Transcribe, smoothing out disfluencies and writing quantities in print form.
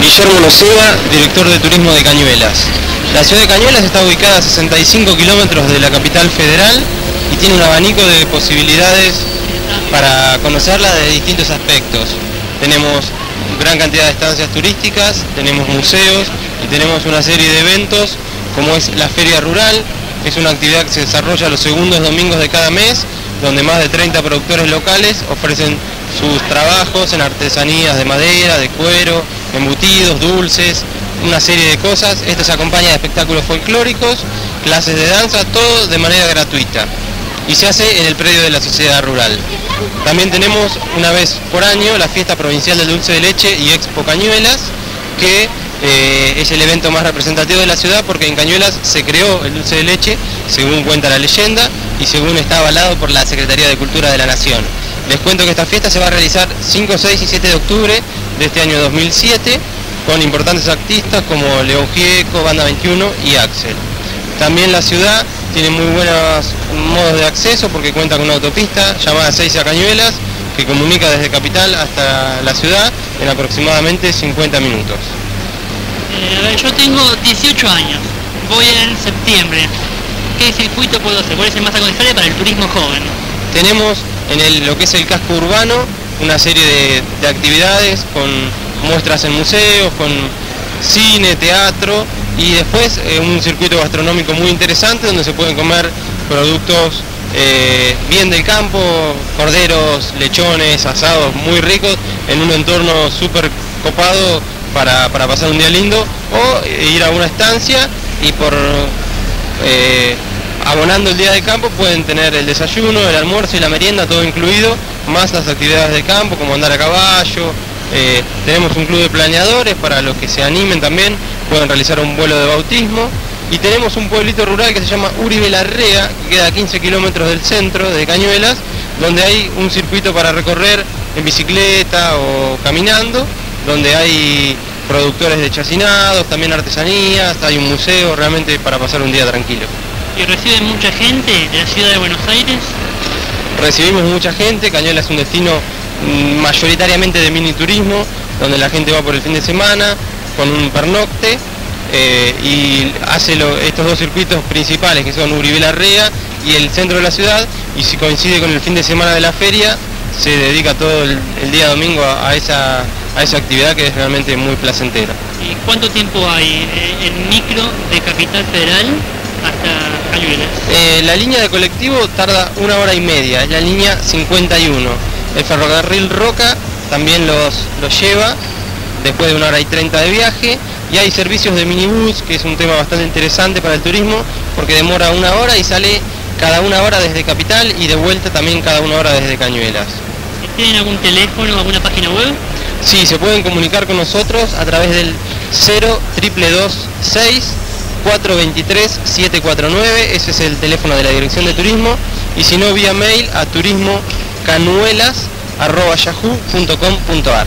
Guillermo Noceda, director de turismo de Cañuelas. La ciudad de Cañuelas está ubicada a 65 kilómetros de la capital federal y tiene un abanico de posibilidades para conocerla de distintos aspectos. Tenemos gran cantidad de estancias turísticas, tenemos museos y tenemos una serie de eventos como es la Feria Rural. Es una actividad que se desarrolla los segundos domingos de cada mes, donde más de 30 productores locales ofrecen sus trabajos en artesanías de madera, de cuero, embutidos, dulces, una serie de cosas. Esto se acompaña de espectáculos folclóricos, clases de danza, todo de manera gratuita. Y se hace en el predio de la Sociedad Rural. También tenemos una vez por año la Fiesta Provincial del Dulce de Leche y Expo Cañuelas, que es el evento más representativo de la ciudad porque en Cañuelas se creó el dulce de leche, según cuenta la leyenda, y según está avalado por la Secretaría de Cultura de la Nación. Les cuento que esta fiesta se va a realizar 5, 6 y 7 de octubre de este año 2007, con importantes artistas como León Gieco, Banda 21 y Axel. También la ciudad tiene muy buenos modos de acceso porque cuenta con una autopista llamada Seiza Cañuelas, que comunica desde Capital hasta la ciudad en aproximadamente 50 minutos. Yo tengo 18 años, voy en septiembre. ¿Qué circuito puedo hacer? ¿Cuál es el más aconsejable para el turismo joven? Tenemos en lo que es el casco urbano una serie de actividades con muestras en museos, con cine, teatro y después un circuito gastronómico muy interesante donde se pueden comer productos bien del campo, corderos, lechones, asados muy ricos en un entorno súper copado para pasar un día lindo, o ir a una estancia y por abonando el día de campo pueden tener el desayuno, el almuerzo y la merienda, todo incluido, más las actividades de campo como andar a caballo. Tenemos un club de planeadores para los que se animen también, pueden realizar un vuelo de bautismo. Y tenemos un pueblito rural que se llama Uribe Larrea, que queda a 15 kilómetros del centro de Cañuelas, donde hay un circuito para recorrer en bicicleta o caminando, donde hay productores de chacinados, también artesanías, hay un museo realmente para pasar un día tranquilo. ¿Y reciben mucha gente de la ciudad de Buenos Aires? Recibimos mucha gente. Cañuelas es un destino mayoritariamente de mini turismo, donde la gente va por el fin de semana con un pernocte y hace estos dos circuitos principales que son Uribe Larrea y el centro de la ciudad, y si coincide con el fin de semana de la feria se dedica todo el día domingo a esa actividad que es realmente muy placentera. ¿Y cuánto tiempo hay en micro de Capital Federal hasta Cañuelas? La línea de colectivo tarda 1 hora y media, es la línea 51. El ferrocarril Roca también los lleva después de 1 hora y 30 de viaje, y hay servicios de minibús, que es un tema bastante interesante para el turismo porque demora 1 hora y sale cada 1 hora desde Capital y de vuelta también cada 1 hora desde Cañuelas. ¿Tienen algún teléfono, alguna página web? Sí, se pueden comunicar con nosotros a través del 02226 423 749, ese es el teléfono de la Dirección de Turismo, y si no vía mail a turismocanuelas@yahoo.com.ar.